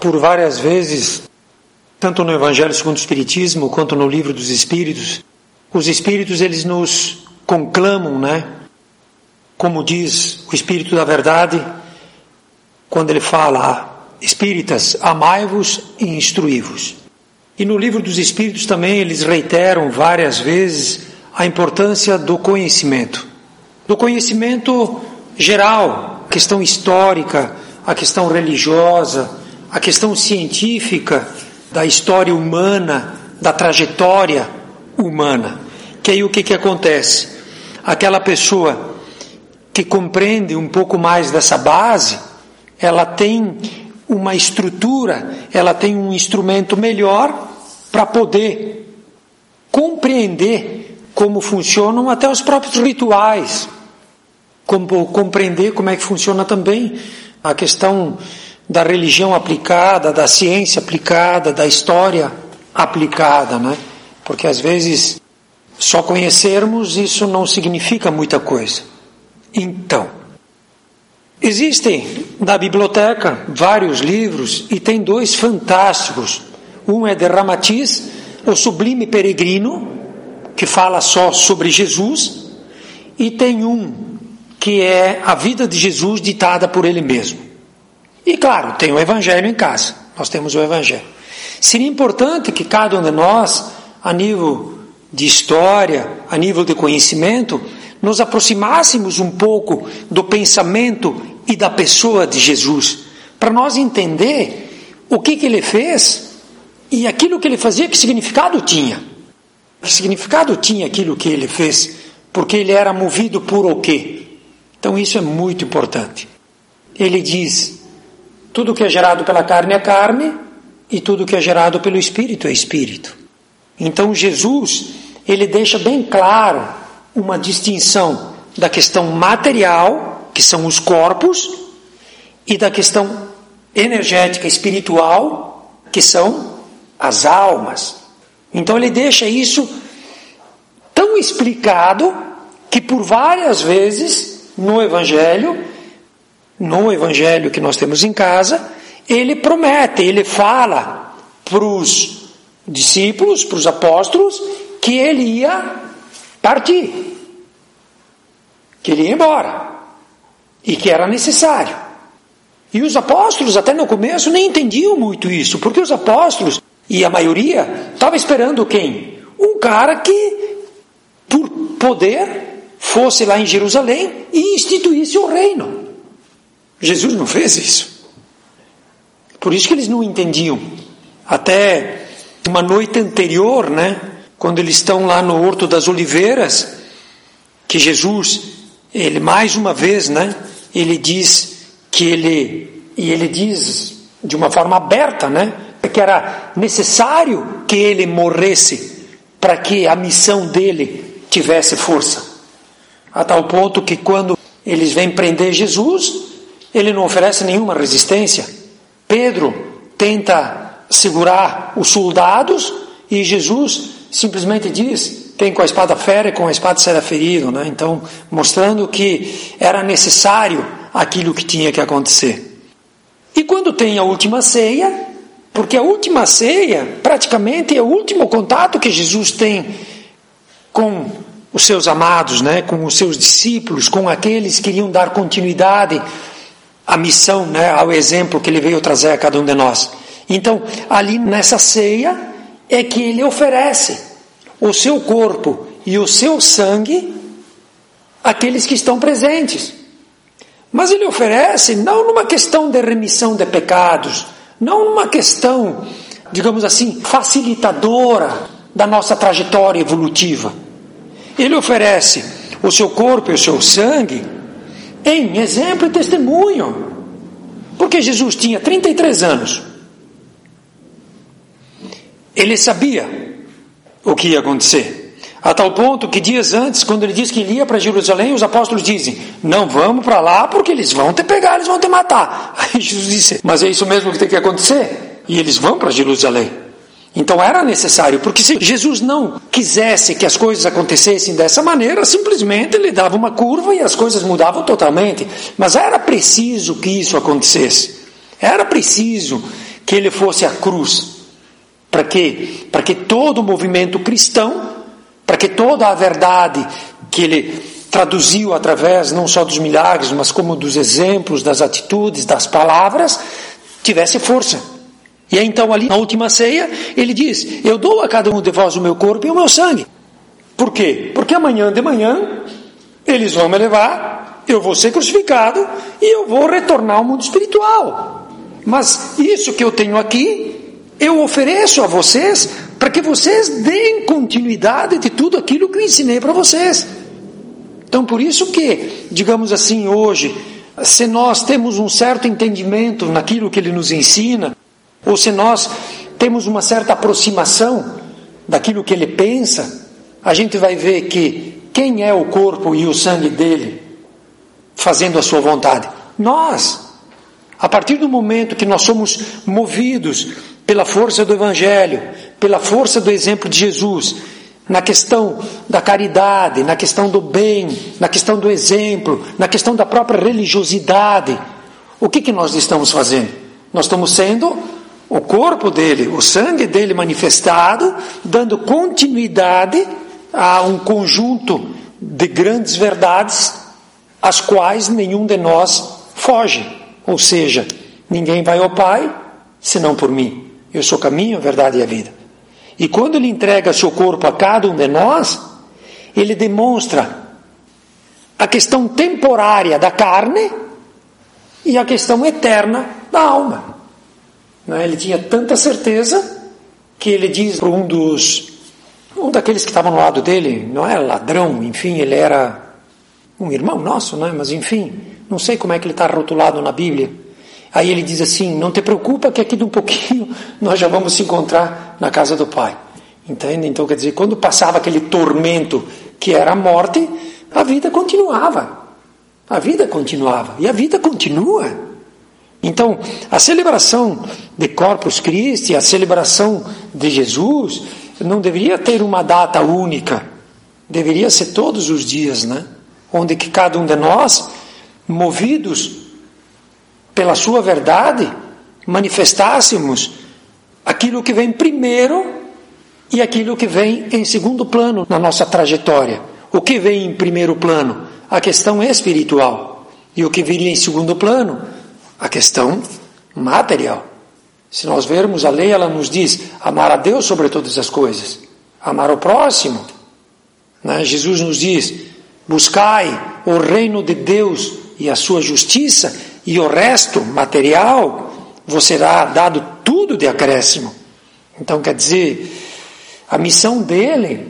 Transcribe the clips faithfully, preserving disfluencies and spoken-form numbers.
por várias vezes, tanto no Evangelho segundo o Espiritismo, quanto no Livro dos Espíritos, os Espíritos, eles nos conclamam, né? Como diz o Espírito da Verdade, quando ele fala, Espíritas, amai-vos e instruí-vos. E no Livro dos Espíritos também eles reiteram várias vezes a importância do conhecimento. Do conhecimento geral, a questão histórica, a questão religiosa, a questão científica, da história humana, da trajetória humana. Que aí o que, que acontece? Aquela pessoa que compreende um pouco mais dessa base, ela tem uma estrutura, ela tem um instrumento melhor para poder compreender como funcionam até os próprios rituais, como compreender como é que funciona também a questão da religião aplicada, da ciência aplicada, da história aplicada, né? Porque às vezes só conhecermos isso não significa muita coisa. Então, existem na biblioteca vários livros e tem dois fantásticos. Um é de Ramatiz, o Sublime Peregrino, que fala só sobre Jesus, e tem um que é a vida de Jesus ditada por ele mesmo. E claro, tem o Evangelho em casa, nós temos o Evangelho. Seria importante que cada um de nós, a nível de história, a nível de conhecimento, nos aproximássemos um pouco do pensamento e da pessoa de Jesus, para nós entender o que, que ele fez e aquilo que ele fazia, que significado tinha. Que significado tinha aquilo que ele fez, porque ele era movido por o quê? Então isso é muito importante. Ele diz, tudo que é gerado pela carne é carne, e tudo que é gerado pelo Espírito é Espírito. Então Jesus, ele deixa bem claro uma distinção da questão material, que são os corpos, e da questão energética, espiritual, que são as almas. Então ele deixa isso tão explicado que por várias vezes no Evangelho, no Evangelho que nós temos em casa, ele promete, ele fala para os discípulos, para os apóstolos, que ele ia partir, que ele ia embora, e que era necessário. E os apóstolos, até no começo, nem entendiam muito isso, porque os apóstolos, e a maioria, estava esperando quem? Um cara que, por poder, fosse lá em Jerusalém e instituísse o reino. Jesus não fez isso. Por isso que eles não entendiam. Até uma noite anterior, né, quando eles estão lá no Horto das Oliveiras, que Jesus, ele mais uma vez, né, ele diz que ele, e ele diz de uma forma aberta, né, que era necessário que ele morresse para que a missão dele tivesse força. A tal ponto que quando eles vêm prender Jesus, ele não oferece nenhuma resistência. Pedro tenta segurar os soldados e Jesus simplesmente diz, tem com a espada fere, com a espada será ferido, né? Então, mostrando que era necessário aquilo que tinha que acontecer. E quando tem a última ceia, porque a última ceia praticamente é o último contato que Jesus tem com os seus amados, né? Com os seus discípulos, com aqueles que iriam dar continuidade à missão, né? Ao exemplo que ele veio trazer a cada um de nós. Então, ali nessa ceia é que ele oferece o seu corpo e o seu sangue àqueles que estão presentes. Mas ele oferece não numa questão de remissão de pecados, não numa questão, digamos assim, facilitadora da nossa trajetória evolutiva. Ele oferece o seu corpo e o seu sangue em exemplo e testemunho. Porque Jesus tinha trinta e três anos. Ele sabia o que ia acontecer. A tal ponto que dias antes, quando ele disse que ele ia para Jerusalém, os apóstolos dizem, não vamos para lá porque eles vão te pegar, eles vão te matar. Aí Jesus disse, mas é isso mesmo que tem que acontecer? E eles vão para Jerusalém. Então era necessário, porque se Jesus não quisesse que as coisas acontecessem dessa maneira, simplesmente ele dava uma curva e as coisas mudavam totalmente. Mas era preciso que isso acontecesse. Era preciso que ele fosse à cruz. Para quê? Para que todo o movimento cristão, para que toda a verdade que ele traduziu através não só dos milagres, mas como dos exemplos, das atitudes, das palavras, tivesse força. E aí, então ali na última ceia, ele diz: eu dou a cada um de vós o meu corpo e o meu sangue. Por quê? Porque amanhã de manhã eles vão me levar, eu vou ser crucificado e eu vou retornar ao mundo espiritual. Mas isso que eu tenho aqui, eu ofereço a vocês para que vocês deem continuidade de tudo aquilo que eu ensinei para vocês. Então, por isso que, digamos assim, hoje, se nós temos um certo entendimento naquilo que ele nos ensina, ou se nós temos uma certa aproximação daquilo que ele pensa, a gente vai ver que quem é o corpo e o sangue dele fazendo a sua vontade? Nós. A partir do momento que nós somos movidos pela força do Evangelho, pela força do exemplo de Jesus, na questão da caridade, na questão do bem, na questão do exemplo, na questão da própria religiosidade, o que, que nós estamos fazendo? Nós estamos sendo o corpo dele, o sangue dele manifestado, dando continuidade a um conjunto de grandes verdades, às quais nenhum de nós foge. Ou seja, ninguém vai ao Pai senão por mim. Eu sou o caminho, a verdade e a vida. E quando ele entrega seu corpo a cada um de nós, ele demonstra a questão temporária da carne e a questão eterna da alma. Ele tinha tanta certeza que ele diz para um dos, um daqueles que estavam no lado dele, não era ladrão, enfim, ele era um irmão nosso, né? Mas enfim, não sei como é que ele está rotulado na Bíblia. Aí ele diz assim: não te preocupa que aqui de um pouquinho nós já vamos se encontrar na casa do Pai. Entende? Então quer dizer, quando passava aquele tormento que era a morte, a vida continuava. A vida continuava. E a vida continua. Então, a celebração de Corpus Christi, a celebração de Jesus, não deveria ter uma data única. Deveria ser todos os dias, né? Onde que cada um de nós, movidos pela sua verdade, manifestássemos aquilo que vem primeiro e aquilo que vem em segundo plano na nossa trajetória. O que vem em primeiro plano? A questão espiritual. E o que viria em segundo plano? A questão material. Se nós vermos a lei, ela nos diz amar a Deus sobre todas as coisas, amar o próximo, né? Jesus nos diz: buscai o reino de Deus e a sua justiça, e o resto material vos será dado tudo de acréscimo. Então quer dizer, a missão dele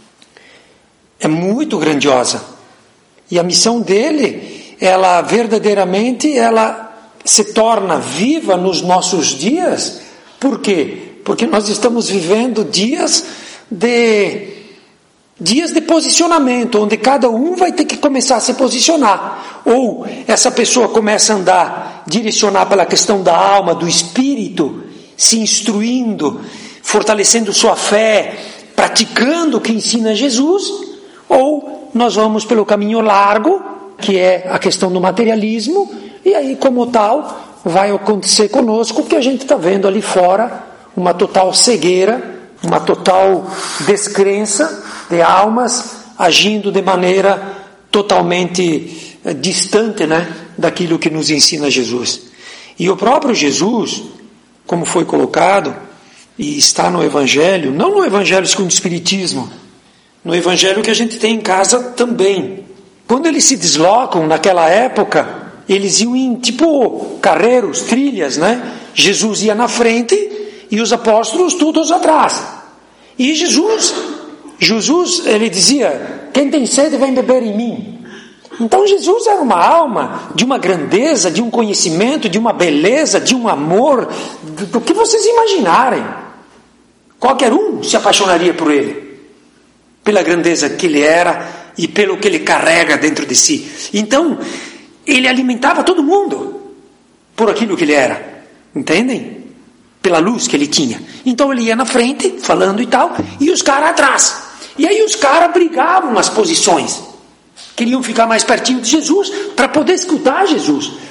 é muito grandiosa, e a missão dele, ela verdadeiramente ela se torna viva nos nossos dias. Por quê? Porque nós estamos vivendo dias de dias de posicionamento, onde cada um vai ter que começar a se posicionar. Ou essa pessoa começa a andar, direcionar pela questão da alma, do espírito, se instruindo, fortalecendo sua fé, praticando o que ensina Jesus, ou nós vamos pelo caminho largo, que é a questão do materialismo, e aí, como tal, vai acontecer conosco o que a gente está vendo ali fora, uma total cegueira, uma total descrença de almas agindo de maneira totalmente eh, distante, né, daquilo que nos ensina Jesus. E o próprio Jesus, como foi colocado, e está no Evangelho, não no Evangelho segundo o Espiritismo, no Evangelho que a gente tem em casa também. Quando eles se deslocam naquela época, eles iam em tipo carreiros, trilhas, né? Jesus ia na frente e os apóstolos todos atrás. E Jesus, Jesus, ele dizia: quem tem sede vem beber em mim. Então Jesus era uma alma de uma grandeza, de um conhecimento, de uma beleza, de um amor, do, do que vocês imaginarem. Qualquer um se apaixonaria por ele, pela grandeza que ele era e pelo que ele carrega dentro de si. Então, ele alimentava todo mundo por aquilo que ele era, entendem? Pela luz que ele tinha. Então ele ia na frente, falando e tal, e os caras atrás. E aí os caras brigavam as posições. Queriam ficar mais pertinho de Jesus, para poder escutar Jesus,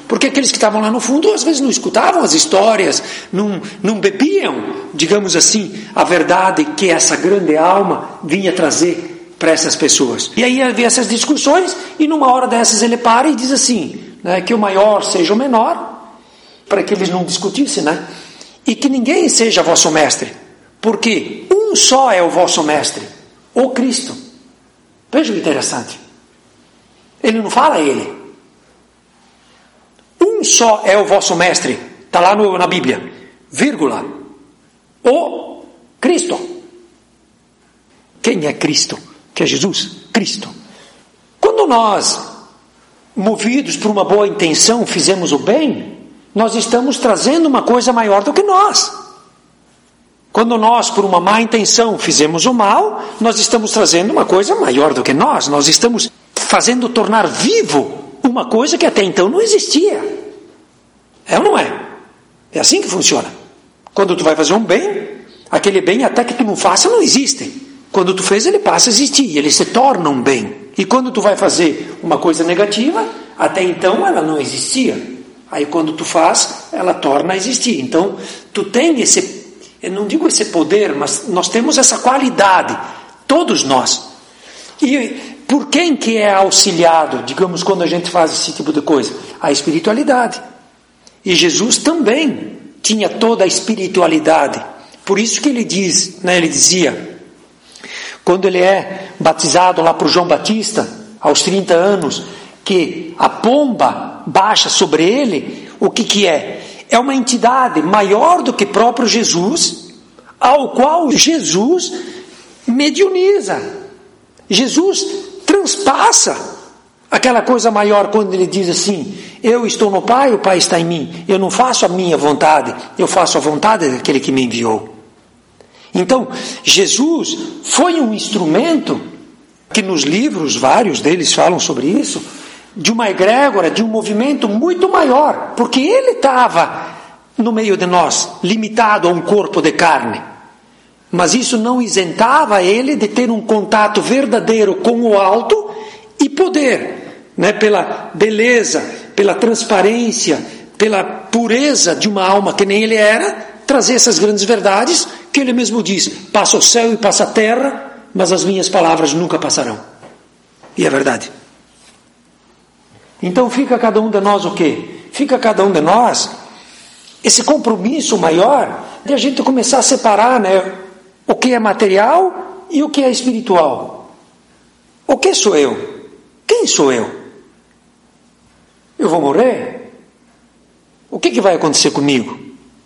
Porque aqueles que estavam lá no fundo, às vezes não escutavam as histórias, não, não bebiam, digamos assim, a verdade que essa grande alma vinha trazer para essas pessoas. E aí havia essas discussões, e numa hora dessas ele para e diz assim, né, que o maior seja o menor, para que eles não discutissem, né? E que ninguém seja vosso mestre, porque um só é o vosso mestre, o Cristo. Veja que interessante. Ele não fala ele. Um só é o vosso mestre. Está lá no, na Bíblia. Vírgula. O Cristo. Quem é Cristo? Que é Jesus? Cristo. Quando nós, movidos por uma boa intenção, fizemos o bem, nós estamos trazendo uma coisa maior do que nós. Quando nós, por uma má intenção, fizemos o mal, nós estamos trazendo uma coisa maior do que nós. Nós estamos fazendo tornar vivo uma coisa que até então não existia. É ou não é? É assim que funciona. Quando tu vai fazer um bem, aquele bem até que tu não faça não existe. Quando tu fez, ele passa a existir, ele se torna um bem. E quando tu vai fazer uma coisa negativa, até então ela não existia. Aí quando tu faz, ela torna a existir. Então, tu tem esse, eu não digo esse poder, mas nós temos essa qualidade, todos nós. E por quem que é auxiliado, digamos, quando a gente faz esse tipo de coisa? A espiritualidade. E Jesus também tinha toda a espiritualidade. Por isso que ele diz, né, ele dizia, quando ele é batizado lá por João Batista, aos trinta anos, que a pomba baixa sobre ele, o que que é? É uma entidade maior do que próprio Jesus, ao qual Jesus mediuniza. Jesus transpassa aquela coisa maior quando ele diz assim, eu estou no Pai, o Pai está em mim. Eu não faço a minha vontade, eu faço a vontade daquele que me enviou. Então, Jesus foi um instrumento, que nos livros, vários deles falam sobre isso, de uma egrégora, de um movimento muito maior, porque ele estava no meio de nós, limitado a um corpo de carne. Mas isso não isentava ele de ter um contato verdadeiro com o alto e poder, né, pela beleza, pela transparência, pela pureza de uma alma que nem ele era, trazer essas grandes verdades que ele mesmo diz, passa o céu e passa a terra, mas as minhas palavras nunca passarão. E é verdade. Então fica cada um de nós o quê? Fica cada um de nós esse compromisso maior de a gente começar a separar, né, o que é material e o que é espiritual. O que sou eu? Quem sou eu? Eu vou morrer? O que, que vai acontecer comigo?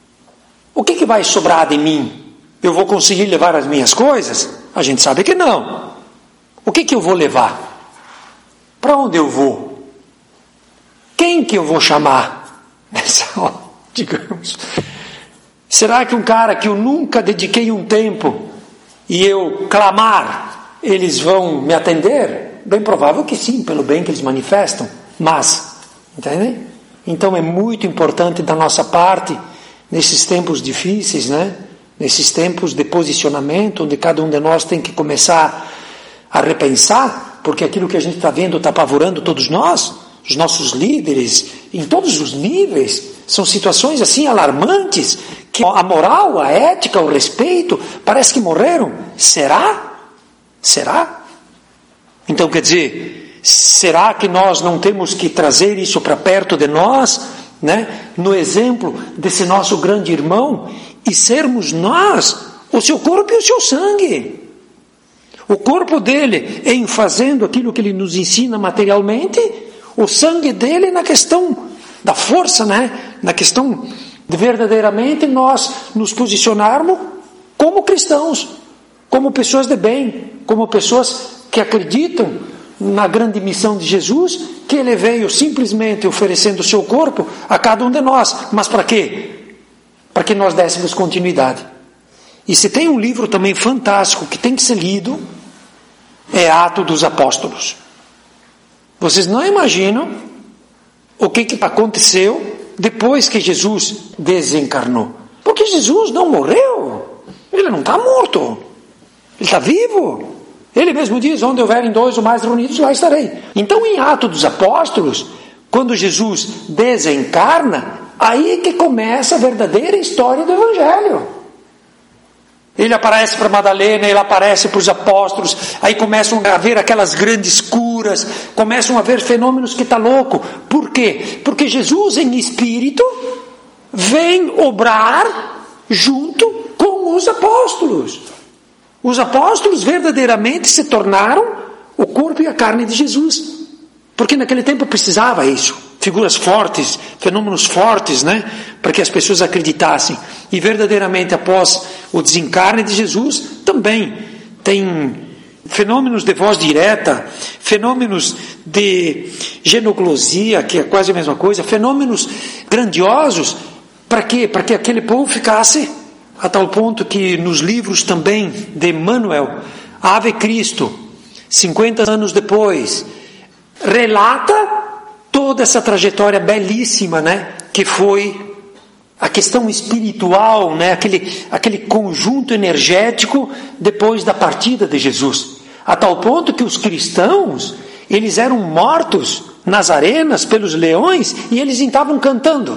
O que, que vai sobrar de mim? Eu vou conseguir levar as minhas coisas? A gente sabe que não. O que, que eu vou levar? Para onde eu vou? Quem que eu vou chamar nessa hora, digamos? Será que um cara que eu nunca dediquei um tempo e eu clamar, eles vão me atender? Bem provável que sim, pelo bem que eles manifestam. Mas, entende? Então é muito importante da nossa parte, nesses tempos difíceis, né? Nesses tempos de posicionamento, onde cada um de nós tem que começar a repensar, porque aquilo que a gente está vendo está apavorando todos nós, os nossos líderes, em todos os níveis, são situações assim alarmantes, que a moral, a ética, o respeito, parece que morreram. Será? Será? Então, quer dizer, será que nós não temos que trazer isso para perto de nós, né? No exemplo desse nosso grande irmão, e sermos nós o seu corpo e o seu sangue? O corpo dele em fazendo aquilo que ele nos ensina materialmente, o sangue dele na questão da força, né? Na questão de verdadeiramente nós nos posicionarmos como cristãos, como pessoas de bem, como pessoas que acreditam na grande missão de Jesus, que ele veio simplesmente oferecendo o seu corpo a cada um de nós. Mas para quê? Para que nós dessemos continuidade. E se tem um livro também fantástico que tem que ser lido, é Atos dos Apóstolos. Vocês não imaginam o que, que aconteceu depois que Jesus desencarnou. Porque Jesus não morreu. Ele não está morto. Ele está vivo. Ele mesmo diz, onde houverem dois ou mais reunidos, lá estarei. Então, em Atos dos Apóstolos, Quando Jesus desencarna, aí que começa a verdadeira história do Evangelho. Ele aparece para Madalena, ele aparece para os apóstolos, aí começam a haver aquelas grandes curas, começam a haver fenômenos que está louco. Por quê? Porque Jesus em espírito vem obrar junto com os apóstolos. Os apóstolos verdadeiramente se tornaram o corpo e a carne de Jesus. Porque naquele tempo precisava isso. Figuras fortes, fenômenos fortes, né? Para que as pessoas acreditassem. E verdadeiramente após o desencarne de Jesus, também tem fenômenos de voz direta, fenômenos de genoglosia, que é quase a mesma coisa, fenômenos grandiosos. Para quê? Para que aquele povo ficasse a tal ponto que nos livros também de Emmanuel, Ave Cristo, cinquenta anos depois, relata toda essa trajetória belíssima, né, que foi a questão espiritual, né, aquele, aquele conjunto energético depois da partida de Jesus, a tal ponto que os cristãos, eles eram mortos nas arenas pelos leões e eles estavam cantando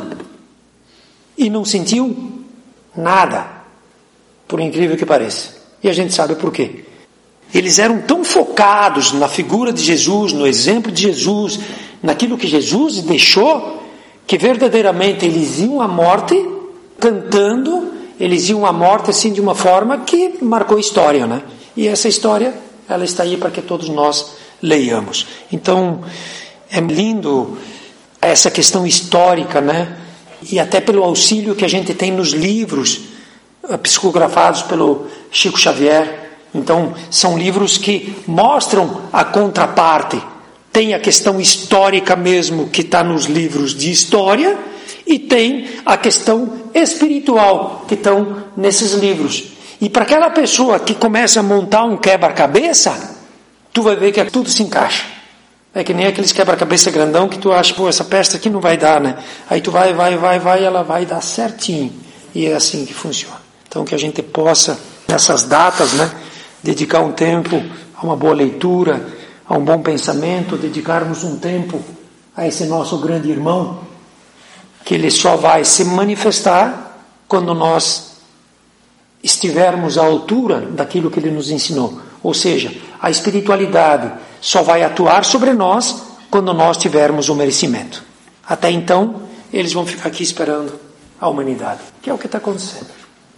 e não sentiam nada, por incrível que pareça. E a gente sabe por quê. Eles eram tão focados na figura de Jesus, no exemplo de Jesus, naquilo que Jesus deixou, que verdadeiramente eles iam à morte cantando, eles iam à morte assim de uma forma que marcou história, né? E essa história, ela está aí para que todos nós leiamos. Então, é lindo essa questão histórica, né? E até pelo auxílio que a gente tem nos livros psicografados pelo Chico Xavier. Então, são livros que mostram a contraparte. Tem a questão histórica mesmo, que está nos livros de história, e tem a questão espiritual, que estão nesses livros. E para aquela pessoa que começa a montar um quebra-cabeça, tu vai ver que tudo se encaixa. É que nem aqueles quebra-cabeça grandão que tu acha, pô, essa peça aqui não vai dar, né? Aí tu vai, vai, vai, vai, e ela vai dar certinho. E é assim que funciona. Então, que a gente possa, nessas datas, né, dedicar um tempo a uma boa leitura, a um bom pensamento, dedicarmos um tempo a esse nosso grande irmão, que ele só vai se manifestar quando nós estivermos à altura daquilo que ele nos ensinou. Ou seja, a espiritualidade só vai atuar sobre nós quando nós tivermos o merecimento. Até então, eles vão ficar aqui esperando a humanidade, que é o que está acontecendo.